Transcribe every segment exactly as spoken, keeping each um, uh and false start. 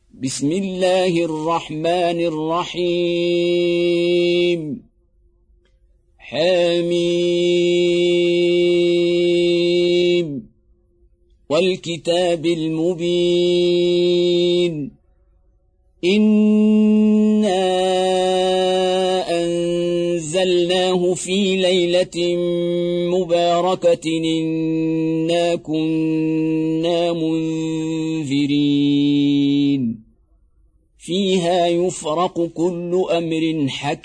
بسم الله الرحمن الرحيم حميم والكتاب المبين إنا أنزلناه في ليلة مباركة إنا كنا منذرين فيها يفرق كل أمر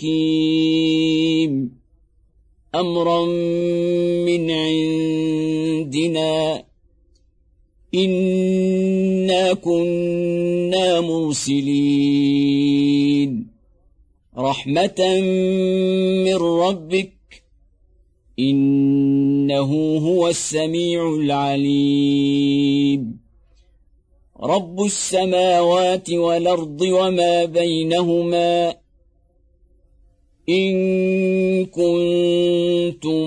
حكيم أمرا من عندنا إنا كنا مرسلين رحمة من ربك إنه هو السميع العليم رب السماوات والأرض وما بينهما إن كنتم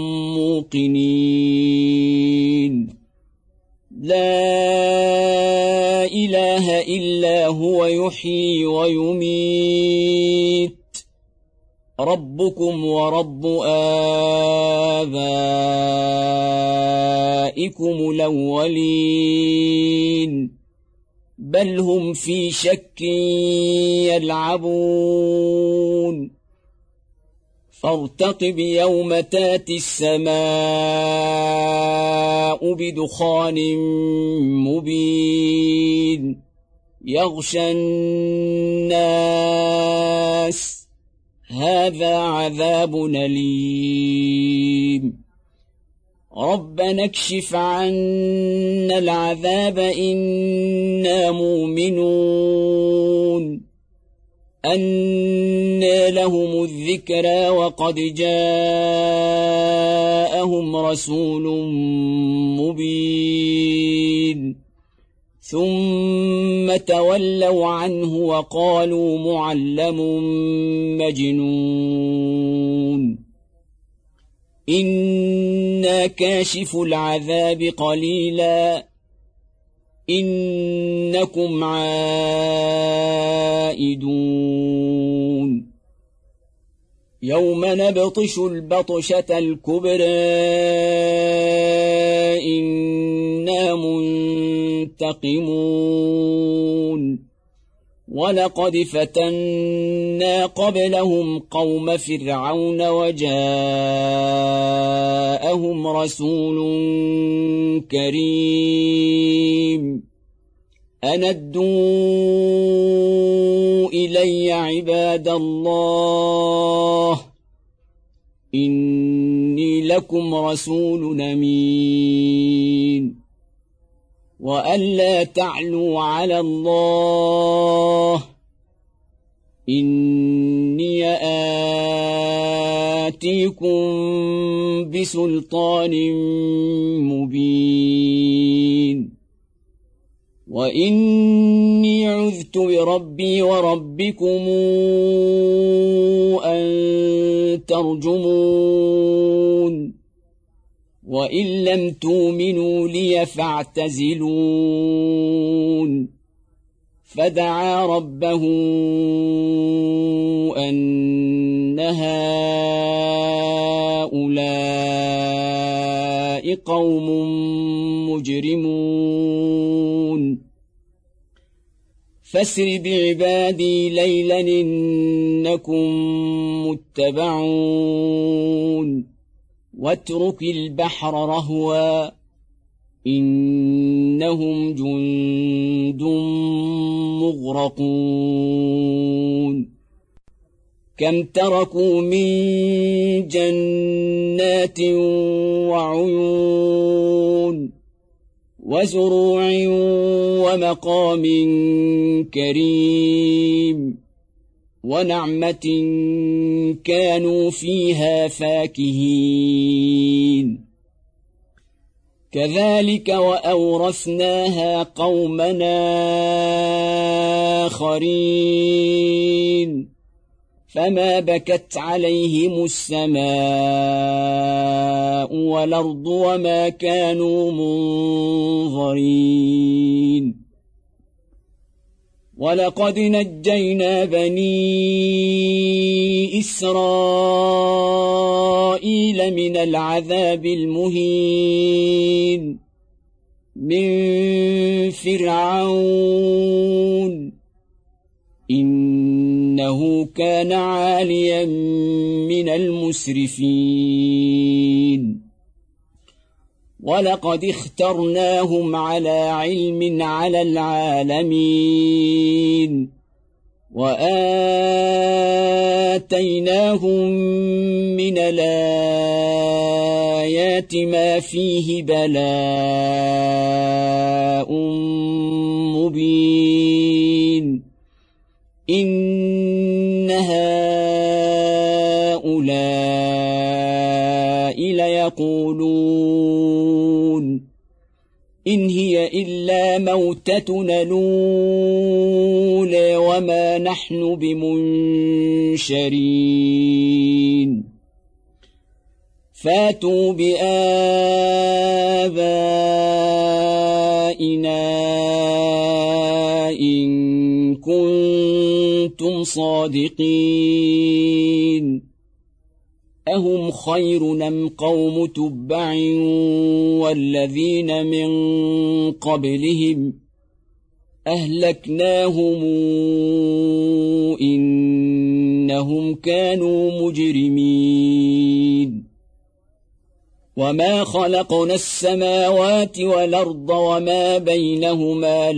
موقنين لا إله إلا هو يحيي ويميت ربكم ورب آبائكم الأولين بل هم في شك يلعبون فارتقب يوم تاتي السماء بدخان مبين يغشى الناس هذا عذاب أليم ربنا اكشف عنا العذاب إنا مؤمنون أنى لهم الذكرى وقد جاءهم رسول مبين ثم تولوا عنه وقالوا معلم مجنون إنا كاشف العذاب قليلا إنكم عائدون يوم نبطش البطشة الكبرى إنا منتقمون ولقد فتنا قبلهم قوم فرعون وجاءهم رسول كريم أن ادوا إلي عباد الله إني لكم رسول أمين وألا تعلوا على الله إني آتيكم بسلطان مبين وإني عذت بربي وربكم أن ترجمون وإن لم تؤمنوا لي فاعتزلون فدعا ربه أن هؤلاء قوم مجرمون فاسر بعبادي ليلا إنكم متبعون واترك البحر رهوا إنهم جند مغرقون كم تركوا من جنات وعيون وزروع ومقام كريم ونعمة كانوا فيها فاكهين كذلك وأورثناها قومنا آخرين فما بكت عليهم السماء والأرض وما كانوا منظرين ولقد نجينا بني إسرائيل من العذاب المهين من فرعون إنه كان عاليا من المسرفين ولقد اخترناهم على علم على العالمين وآتيناهم من الآيات ما فيه بلاء مبين إن هؤلاء ليقولون إن هي إلا موتتنا الأولى وما نحن بمنشرين فاتوا بآبائنا إن كنتم صادقين أهم خير أم قوم تبع والذين من قبلهم أهلكناهم إنهم كانوا مجرمين وما خلقنا السماوات والأرض وما بينهما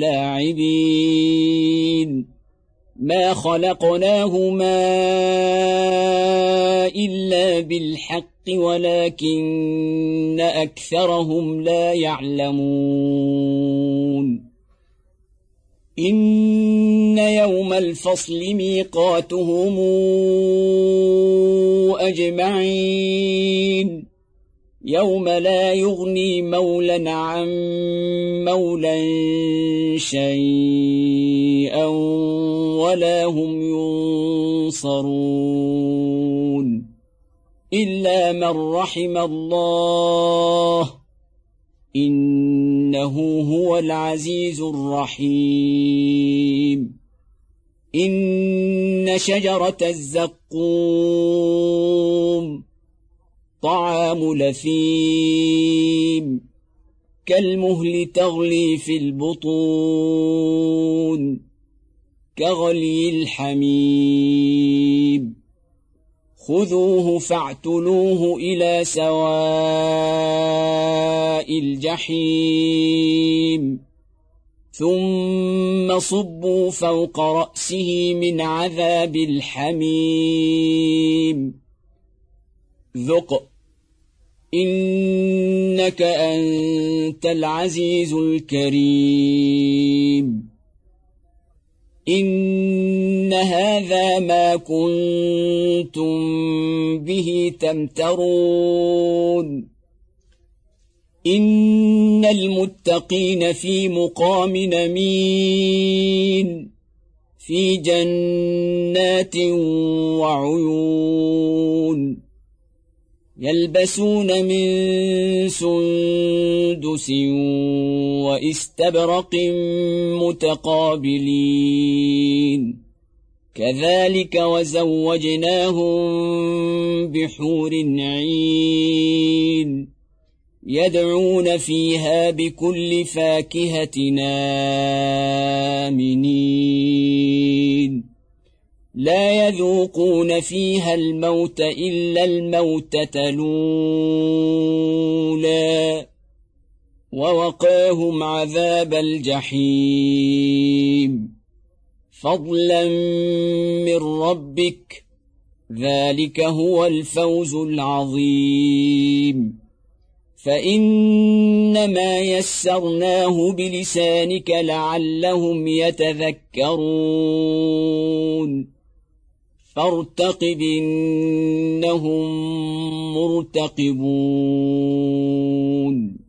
لاعبين ما خلقناهما إلا بالحق ولكن أكثرهم لا يعلمون إن يوم الفصل ميقاتهم أجمعين يوم لا يغني مولى عن مولى شيئا ولا هم ينصرون إلا من رحم الله إنه هو العزيز الرحيم إن شجرة الزقوم طعام لثيم كالمهل تغلي في البطون كغلي الحميم خذوه فاعتلوه إلى سواء الجحيم ثم صبوا فوق رأسه من عذاب الحميم ذق إنك أنت العزيز الكريم إن هذا ما كنتم به تمترون إن المتقين في مقام أمين في جنات وعيون يلبسون من سندس واستبرق متقابلين كذلك وزوجناهم بحور عين يدعون فيها بكل فاكهة آمنين لا يذوقون فيها الموت إلا الموتة الأولى ووقاهم عذاب الجحيم فضلا من ربك ذلك هو الفوز العظيم فإنما يسرناه بلسانك لعلهم يتذكرون فارتقب إنهم مرتقبون